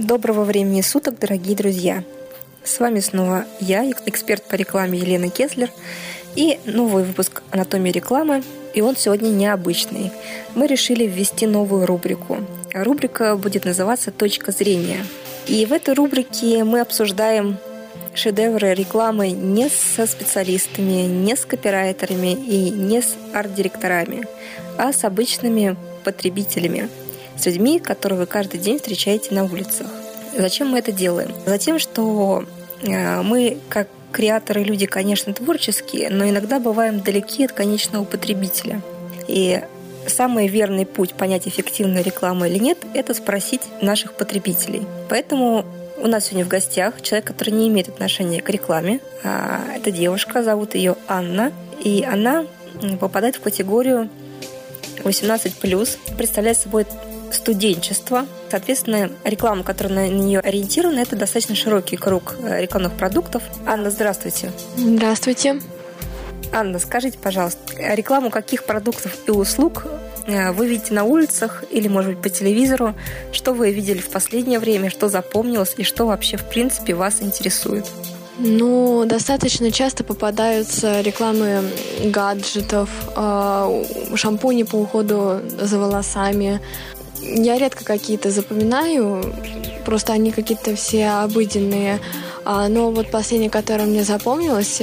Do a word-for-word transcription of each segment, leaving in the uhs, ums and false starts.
Доброго времени суток, дорогие друзья! С вами снова я, эксперт по рекламе Елена Кеслер, и новый выпуск «Анатомии рекламы», и он сегодня необычный. Мы решили ввести новую рубрику. Рубрика будет называться «Точка зрения». И в этой рубрике мы обсуждаем шедевры рекламы не со специалистами, не с копирайтерами и не с арт-директорами, а с обычными потребителями, с людьми, которых вы каждый день встречаете на улицах. Зачем мы это делаем? Затем, что мы, как креаторы, люди, конечно, творческие, но иногда бываем далеки от конечного потребителя. И самый верный путь понять, эффективная реклама или нет, это спросить наших потребителей. Поэтому у нас сегодня в гостях человек, который не имеет отношения к рекламе. Это девушка, зовут ее Анна, и она попадает в категорию восемнадцать плюс, представляет собой студенчество. Соответственно, реклама, которая на нее ориентирована, это достаточно широкий круг рекламных продуктов. Анна, здравствуйте. Здравствуйте. Анна, скажите, пожалуйста, рекламу каких продуктов и услуг вы видите на улицах или, может быть, по телевизору? Что вы видели в последнее время, что запомнилось и что вообще, в принципе, вас интересует? Ну, достаточно часто попадаются рекламы гаджетов, шампуни по уходу за волосами. Я редко какие-то запоминаю, просто они какие-то все обыденные. Но вот последняя, которая мне запомнилась,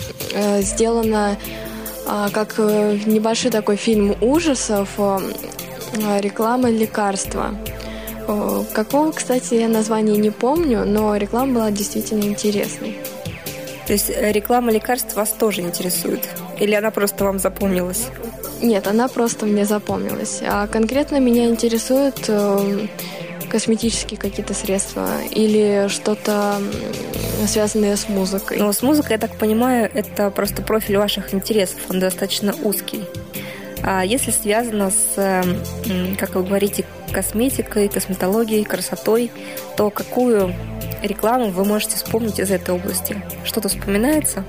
сделана как небольшой такой фильм ужасов, реклама лекарства. Какого, кстати, я название не помню, но реклама была действительно интересной. То есть реклама лекарств вас тоже интересует? Или она просто вам запомнилась? Нет, она просто мне запомнилась. А конкретно меня интересуют э, косметические какие-то средства или что-то связанное с музыкой. Ну, с музыкой, я так понимаю, это просто профиль ваших интересов, он достаточно узкий. А если связано с, как вы говорите, косметикой, косметологией, красотой, то какую рекламу вы можете вспомнить из этой области? Что-то вспоминается?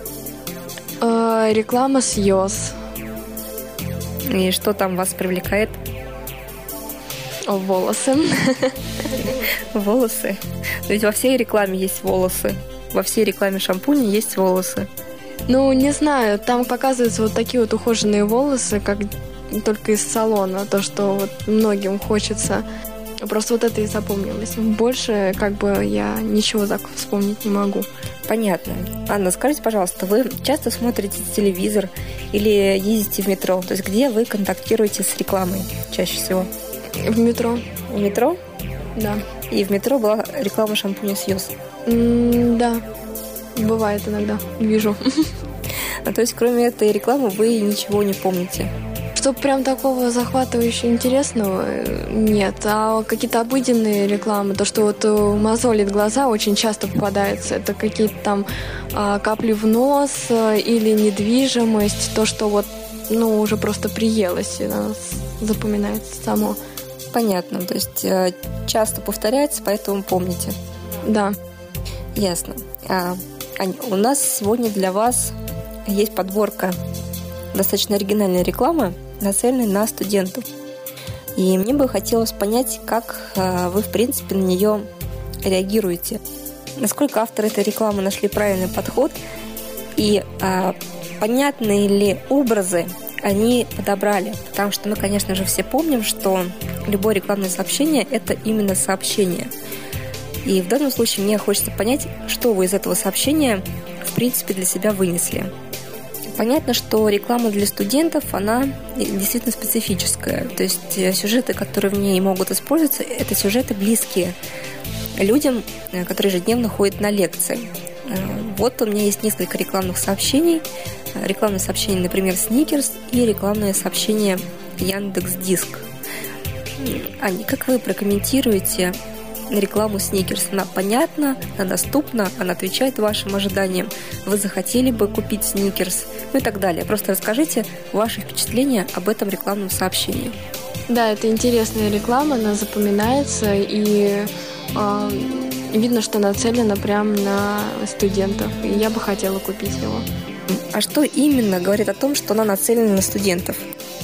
Э, реклама с Йос. И что там вас привлекает? Волосы. Волосы? Ведь во всей рекламе есть волосы. Во всей рекламе шампуня есть волосы. Ну, не знаю, там показываются вот такие вот ухоженные волосы, как только из салона, то, что вот многим хочется. Просто вот это и запомнилось. Больше, как бы, я ничего так вспомнить не могу. Понятно. Анна, скажите, пожалуйста, вы часто смотрите телевизор или ездите в метро? То есть где вы контактируете с рекламой чаще всего? В метро. В метро? Да. И в метро была реклама шампуня с Йос? М- да. Бывает иногда. Вижу. А то есть кроме этой рекламы вы ничего не помните? Что прям такого захватывающего интересного нет. А какие-то обыденные рекламы, то, что вот мозолит глаза, очень часто попадается. Это какие-то там а, капли в нос или недвижимость, то, что вот, ну, уже просто приелось, и запоминается само. Понятно. То есть часто повторяется, поэтому помните. Да. Ясно. А, Аня, у нас сегодня для вас есть подборка достаточно оригинальной рекламы, нацеленной на студентов. И мне бы хотелось понять, как вы, в принципе, на нее реагируете. Насколько авторы этой рекламы нашли правильный подход и а, понятные ли образы они подобрали. Потому что мы, конечно же, все помним, что любое рекламное сообщение – это именно сообщение. И в данном случае мне хочется понять, что вы из этого сообщения, в принципе, для себя вынесли. Понятно, что реклама для студентов, она действительно специфическая. То есть сюжеты, которые в ней могут использоваться, это сюжеты близкие людям, которые ежедневно ходят на лекции. Вот у меня есть несколько рекламных сообщений. Рекламное сообщение, например, Сникерс и рекламное сообщение Яндекс.Диск. Аня, как вы прокомментируете рекламу Сникерс? Она понятна, она доступна, она отвечает вашим ожиданиям. Вы захотели бы купить Сникерс, ну и так далее. Просто расскажите ваши впечатления об этом рекламном сообщении. Да, это интересная реклама, она запоминается, и э, видно, что нацелена прямо на студентов. И я бы хотела купить его. А что именно говорит о том, что она нацелена на студентов?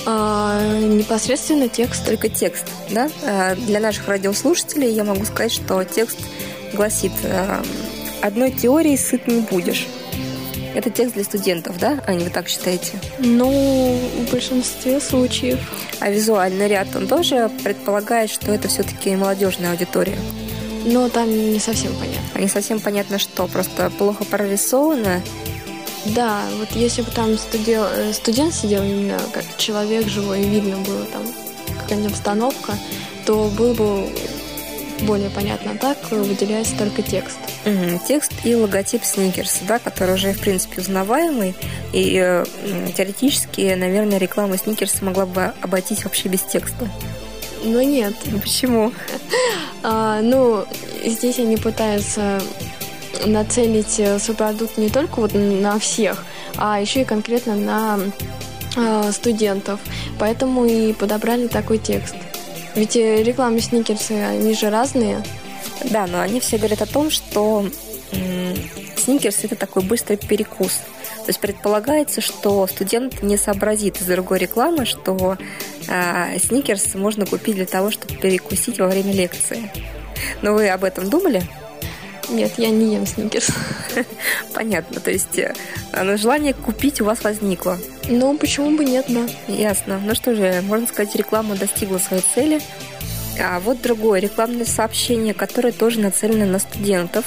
А, непосредственно текст. Только текст, да? Для наших радиослушателей я могу сказать, что текст гласит: «Одной теорией сыт не будешь». Это текст для студентов, да? Ань, вы так считаете? Ну, в большинстве случаев. А визуальный ряд, он тоже предполагает, что это все-таки молодежная аудитория? Но там не совсем понятно. А не совсем понятно что? Просто плохо прорисовано? Да, вот если бы там студел, студент сидел именно как человек живой, и видно было там какая-нибудь обстановка, то было бы более понятно. Так выделяется только текст. Угу. Текст и логотип Сникерса, да, который уже, в принципе, узнаваемый. И э, теоретически, наверное, реклама Сникерса могла бы обойтись вообще без текста. Но нет. Ну, почему? А, ну, здесь они пытаются нацелить свой продукт не только вот на всех, а еще и конкретно на э, студентов. Поэтому и подобрали такой текст. Ведь рекламы Сникерса, они же разные. Да, но они все говорят о том, что м- Сникерс – это такой быстрый перекус. То есть предполагается, что студент не сообразит из другой рекламы, что э, Сникерс можно купить для того, чтобы перекусить во время лекции. Но вы об этом думали? Нет, я не ем Сникерс. Понятно, то есть э, желание купить у вас возникло. Ну, почему бы нет, да. Ясно. Ну что же, можно сказать, реклама достигла своей цели. А вот другое рекламное сообщение, которое тоже нацелено на студентов.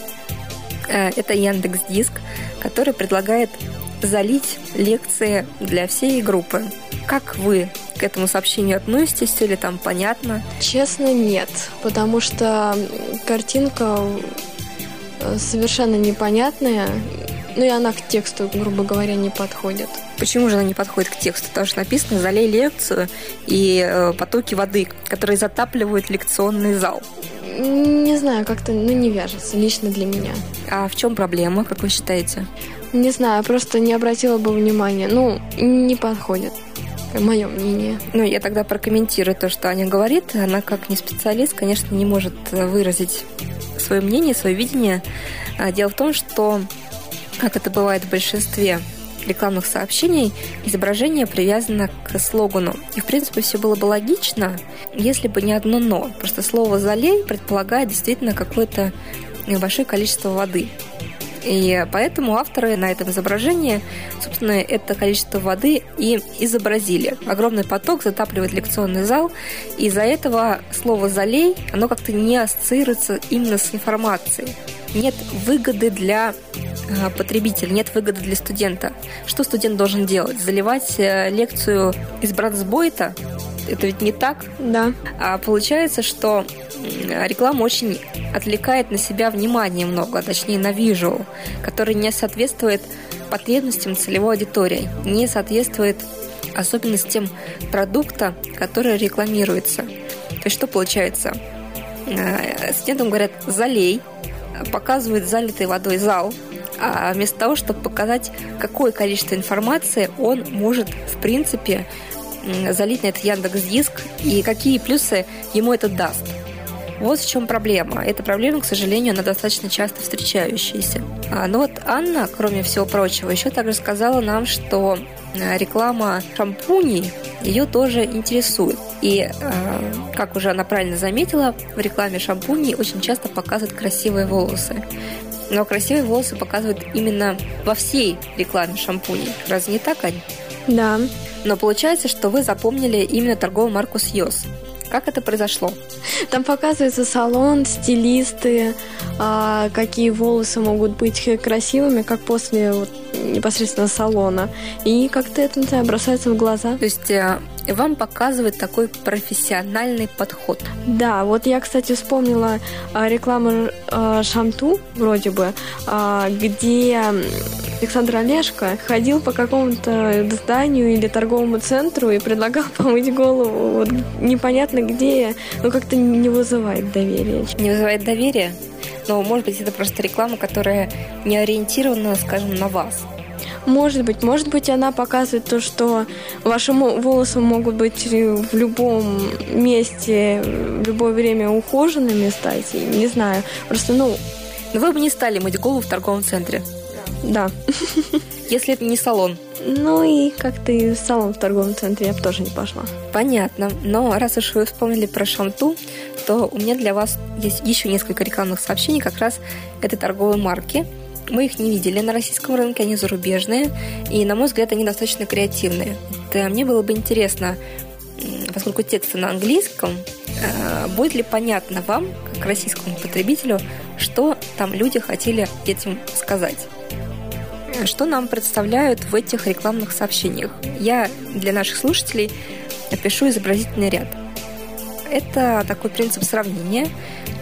Это Яндекс.Диск, который предлагает залить лекции для всей группы. Как вы к этому сообщению относитесь? Все ли там понятно? Честно, нет. Потому что картинка совершенно непонятная. Ну и она к тексту, грубо говоря, не подходит. Почему же она не подходит к тексту? Потому что написано «залей лекцию» и э, потоки воды, которые затапливают лекционный зал. Не знаю, как-то ну, не вяжется лично для меня. А в чем проблема, как вы считаете? Не знаю, просто не обратила бы внимания. Ну, не подходит. Мое мнение. Ну, я тогда прокомментирую то, что Аня говорит. Она, как не специалист, конечно, не может выразить свое мнение, свое видение. Дело в том, что, как это бывает в большинстве рекламных сообщений, изображение привязано к слогану. И, в принципе, все было бы логично, если бы не одно «но». Просто слово «залей» предполагает действительно какое-то небольшое количество воды. И поэтому авторы на этом изображении, собственно, это количество воды и изобразили. Огромный поток затапливает лекционный зал, и из-за этого слово «залей», оно как-то не ассоциируется именно с информацией. Нет выгоды для потребителя, нет выгоды для студента. Что студент должен делать? Заливать лекцию из братсбойта? Это ведь не так? Да. А получается, что реклама очень отвлекает на себя внимание много, точнее на визуал, который не соответствует потребностям целевой аудитории, не соответствует особенностям продукта, который рекламируется. То есть что получается? Студентам говорят «залей», показывают залитый водой зал, а вместо того, чтобы показать, какое количество информации он может, в принципе, залить на этот Яндекс.Диск и какие плюсы ему это даст. Вот в чем проблема. Эта проблема, к сожалению, она достаточно часто встречающаяся. Но вот Анна, кроме всего прочего, еще также сказала нам, что реклама шампуней ее тоже интересует. И, как уже она правильно заметила, в рекламе шампуней очень часто показывают красивые волосы. Но красивые волосы показывают именно во всей рекламе шампуней. Разве не так, Ань? Да. Но получается, что вы запомнили именно торговую марку Сьюз. Как это произошло? Там показывается салон, стилисты, а, какие волосы могут быть красивыми, как после вот, непосредственно салона. И как-то это, не знаю, бросается в глаза. То есть вам показывает такой профессиональный подход. Да, вот я, кстати, вспомнила рекламу Шамту, вроде бы, где Александр Олешко ходил по какому-то зданию или торговому центру и предлагал помыть голову. Вот непонятно где, но как-то не вызывает доверия. Не вызывает доверия? Но, может быть, это просто реклама, которая не ориентирована, скажем, на вас. Может быть, может быть, она показывает то, что ваши волосы могут быть в любом месте, в любое время ухоженными стать, не знаю. Просто, ну... Но вы бы не стали мыть голову в торговом центре. Да. если это не салон. Ну и как-то и салон в торговом центре я бы тоже не пошла. Понятно. Но раз уж вы вспомнили про Шанту, то у меня для вас есть еще несколько рекламных сообщений как раз этой торговой марки. Мы их не видели на российском рынке, они зарубежные, и, на мой взгляд, они достаточно креативные. Это мне было бы интересно, поскольку тексты на английском, будет ли понятно вам, как российскому потребителю, что там люди хотели этим сказать? Что нам представляют в этих рекламных сообщениях? Я для наших слушателей опишу изобразительный ряд. Это такой принцип сравнения,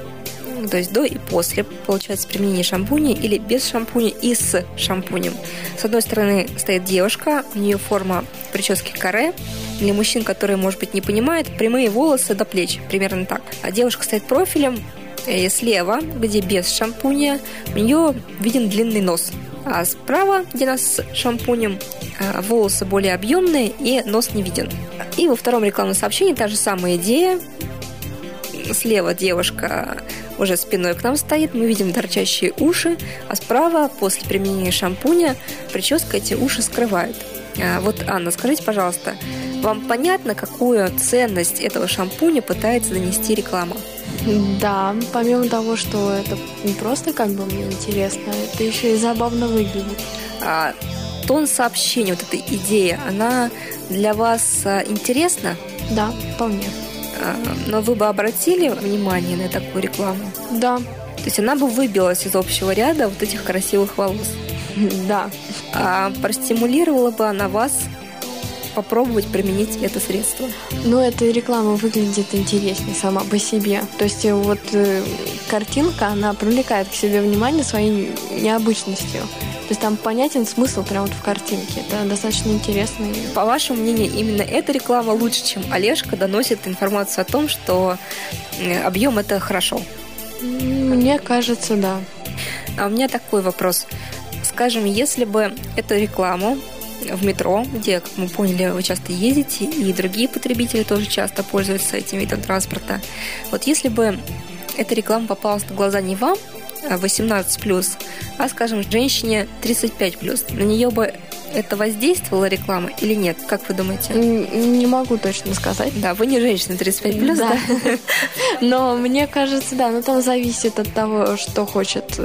то есть до и после, получается, применение шампуня или без шампуня и с шампунем. С одной стороны стоит девушка, у нее форма прически каре. Для мужчин, которые, может быть, не понимают, прямые волосы до плеч, примерно так. А девушка стоит профилем, и слева, где без шампуня, у нее виден длинный нос. А справа, где у нас с шампунем, волосы более объемные и нос не виден. И во втором рекламном сообщении та же самая идея. Слева девушка уже спиной к нам стоит, мы видим торчащие уши, а справа, после применения шампуня, прическа эти уши скрывает. Вот, Анна, скажите, пожалуйста, вам понятно, какую ценность этого шампуня пытается донести реклама? Да, помимо того, что это не просто как бы мне интересно, это еще и забавно выглядит. А тон сообщения, вот эта идея, она для вас интересна? Да, вполне. Но вы бы обратили внимание на такую рекламу? Да. То есть она бы выбилась из общего ряда вот этих красивых волос? Да. А простимулировала бы она вас попробовать применить это средство? Ну, эта реклама выглядит интереснее сама по себе. То есть вот э, картинка, она привлекает к себе внимание своей необычностью. То есть там понятен смысл прямо вот в картинке. Это достаточно интересно. По вашему мнению, именно эта реклама лучше, чем Олежка доносит информацию о том, что объем – это хорошо? Мне кажется, да. А у меня такой вопрос. Скажем, если бы эту рекламу в метро, где, как мы поняли, вы часто ездите, и другие потребители тоже часто пользуются этим видом транспорта. Вот если бы эта реклама попалась на глаза не вам, восемнадцать плюс, а, скажем, женщине тридцать пять плюс, на нее бы это воздействовала реклама или нет? Как вы думаете? Не могу точно сказать. Да, вы не женщина тридцать пять плюс, да? да? Но мне кажется, да, но там зависит от того, что хочет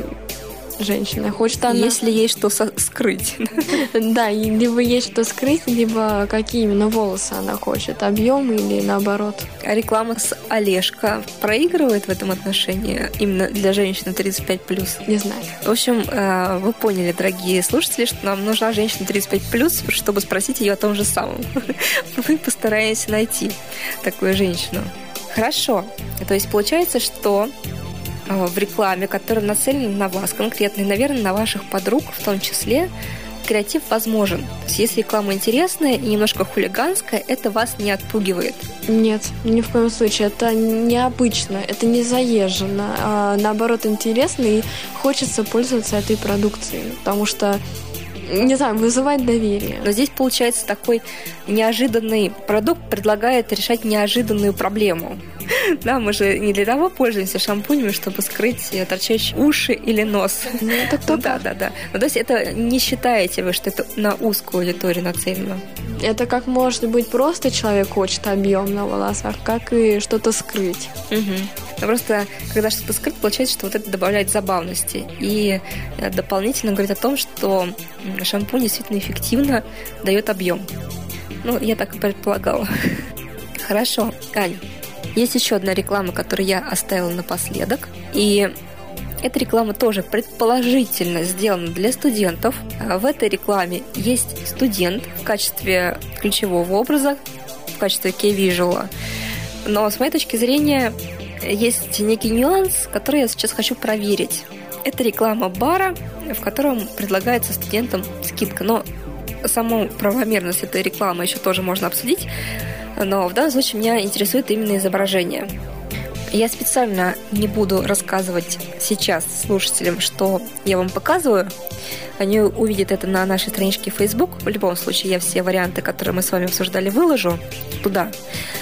женщина. Хочет она... Если есть что со- скрыть. Да, либо есть что скрыть, либо какие именно волосы она хочет, объем или наоборот. А реклама с Олежка проигрывает в этом отношении именно для женщины тридцать пять плюс? Не знаю. В общем, вы поняли, дорогие слушатели, что нам нужна женщина тридцать пять плюс, чтобы спросить ее о том же самом. Мы постараемся найти такую женщину. Хорошо. То есть получается, что в рекламе, которая нацелена на вас конкретно, и, наверное, на ваших подруг в том числе, креатив возможен. То есть, если реклама интересная и немножко хулиганская, это вас не отпугивает? Нет, ни в коем случае. Это необычно, это не заезжено, а наоборот интересно, и хочется пользоваться этой продукцией, потому что, не знаю, вызывает доверие. Но здесь, получается, такой неожиданный продукт предлагает решать неожиданную проблему. Да, мы же не для того пользуемся шампунями, чтобы скрыть торчащие уши или нос. Ну, это кто-то. Да, да, да. Ну, то есть это не считаете вы, что это на узкую аудиторию нацелено? Это как может быть просто человек хочет объем на волосах, как и что-то скрыть. Угу. Но просто, когда что-то скрыть, получается, что вот это добавляет забавности. И дополнительно говорит о том, что шампунь действительно эффективно дает объем. Ну, я так и предполагала. Хорошо, Ань. Есть еще одна реклама, которую я оставила напоследок. И эта реклама тоже предположительно сделана для студентов. В этой рекламе есть студент в качестве ключевого образа, в качестве key-visual. Но с моей точки зрения есть некий нюанс, который я сейчас хочу проверить. Это реклама бара, в котором предлагается студентам скидка. Но саму правомерность этой рекламы еще тоже можно обсудить. Но в данном случае меня интересует именно изображение. Я специально не буду рассказывать сейчас слушателям, что я вам показываю. Они увидят это на нашей страничке в Facebook. В любом случае, я все варианты, которые мы с вами обсуждали, выложу туда.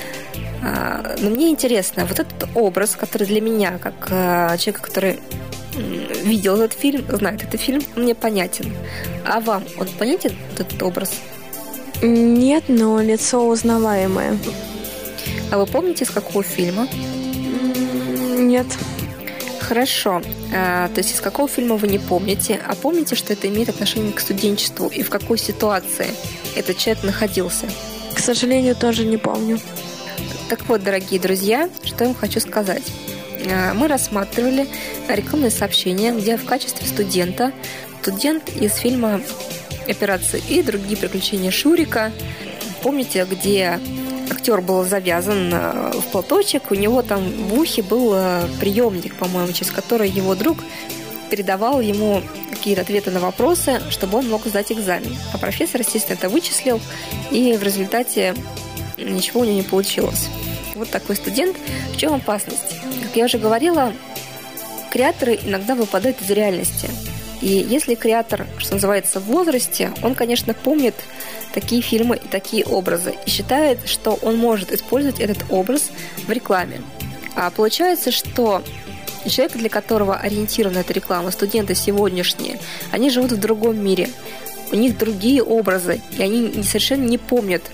Но мне интересно, вот этот образ, который для меня, как человека, который видел этот фильм, знает этот фильм, мне понятен. А вам он понятен, этот образ? Нет, но лицо узнаваемое. А вы помните, из какого фильма? Нет. Хорошо. А, то есть из какого фильма вы не помните, а помните, что это имеет отношение к студенчеству и в какой ситуации этот человек находился? К сожалению, тоже не помню. Так вот, дорогие друзья, что я вам хочу сказать. А, мы рассматривали рекламные сообщения, где в качестве студента, студент из фильма «Операция И. Другие приключения Шурика». Помните, где актер был завязан в платочек, у него там в ухе был приемник, по-моему, через который его друг передавал ему какие-то ответы на вопросы, чтобы он мог сдать экзамен. А профессор, естественно, это вычислил, и в результате ничего у него не получилось. Вот такой студент. В чем опасность? Как я уже говорила, креаторы иногда выпадают из реальности. И если креатор, что называется, в возрасте, он, конечно, помнит такие фильмы и такие образы и считает, что он может использовать этот образ в рекламе. А получается, что человек, для которого ориентирована эта реклама, студенты сегодняшние, они живут в другом мире. У них другие образы, и они совершенно не помнят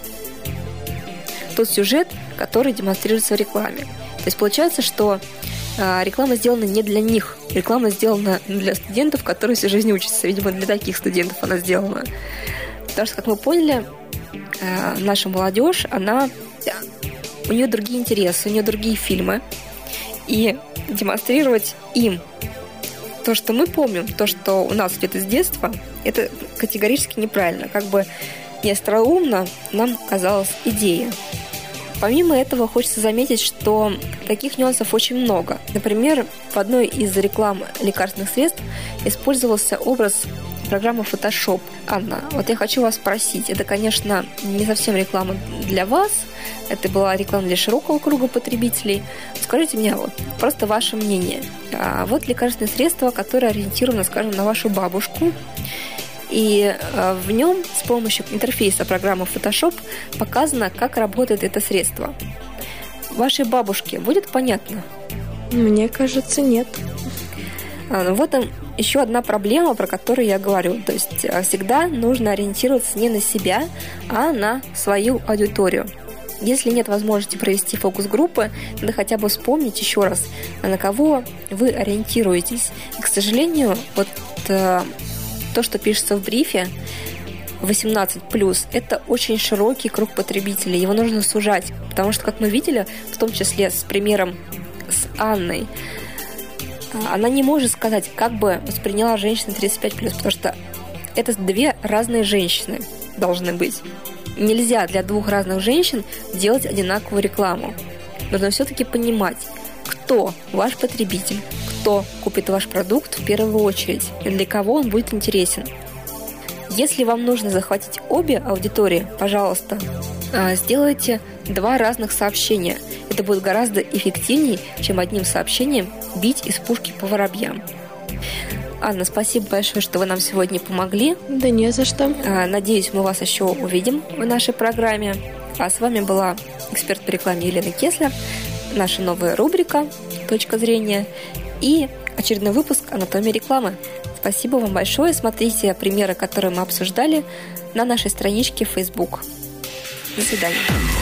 тот сюжет, который демонстрируется в рекламе. То есть получается, что реклама сделана не для них. Реклама сделана для студентов, которые всю жизнь учатся. Видимо, для таких студентов она сделана. Потому что, как мы поняли, наша молодежь, она, у нее другие интересы, у нее другие фильмы. И демонстрировать им то, что мы помним, то, что у нас где-то с детства, это категорически неправильно. Как бы не остроумно нам казалась идея. Помимо этого, хочется заметить, что таких нюансов очень много. Например, в одной из реклам лекарственных средств использовался образ программы Photoshop. Анна, вот я хочу вас спросить, это, конечно, не совсем реклама для вас, это была реклама для широкого круга потребителей. Скажите мне вот просто ваше мнение. А вот лекарственное средство, которое ориентировано, скажем, на вашу бабушку, и в нем с помощью интерфейса программы Photoshop показано, как работает это средство. Вашей бабушке будет понятно? Мне кажется, нет. А, вот там еще одна проблема, про которую я говорю. То есть всегда нужно ориентироваться не на себя, а на свою аудиторию. Если нет возможности провести фокус-группы, надо хотя бы вспомнить еще раз, на кого вы ориентируетесь. И, к сожалению, вот то, что пишется в брифе восемнадцать плюс, это очень широкий круг потребителей. Его нужно сужать, потому что, как мы видели, в том числе с примером с Анной, она не может сказать, как бы восприняла женщина тридцать пять плюс, потому что это две разные женщины должны быть. Нельзя для двух разных женщин делать одинаковую рекламу. Нужно все-таки понимать, кто ваш потребитель, кто купит ваш продукт в первую очередь и для кого он будет интересен. Если вам нужно захватить обе аудитории, пожалуйста, сделайте два разных сообщения. Это будет гораздо эффективнее, чем одним сообщением бить из пушки по воробьям. Анна, спасибо большое, что вы нам сегодня помогли. Да не за что. Надеюсь, мы вас еще увидим в нашей программе. А с вами была эксперт по рекламе Елена Кеслер, наша новая рубрика «Точка зрения» и очередной выпуск «Анатомия рекламы». Спасибо вам большое. Смотрите примеры, которые мы обсуждали, на нашей страничке в Facebook. До свидания.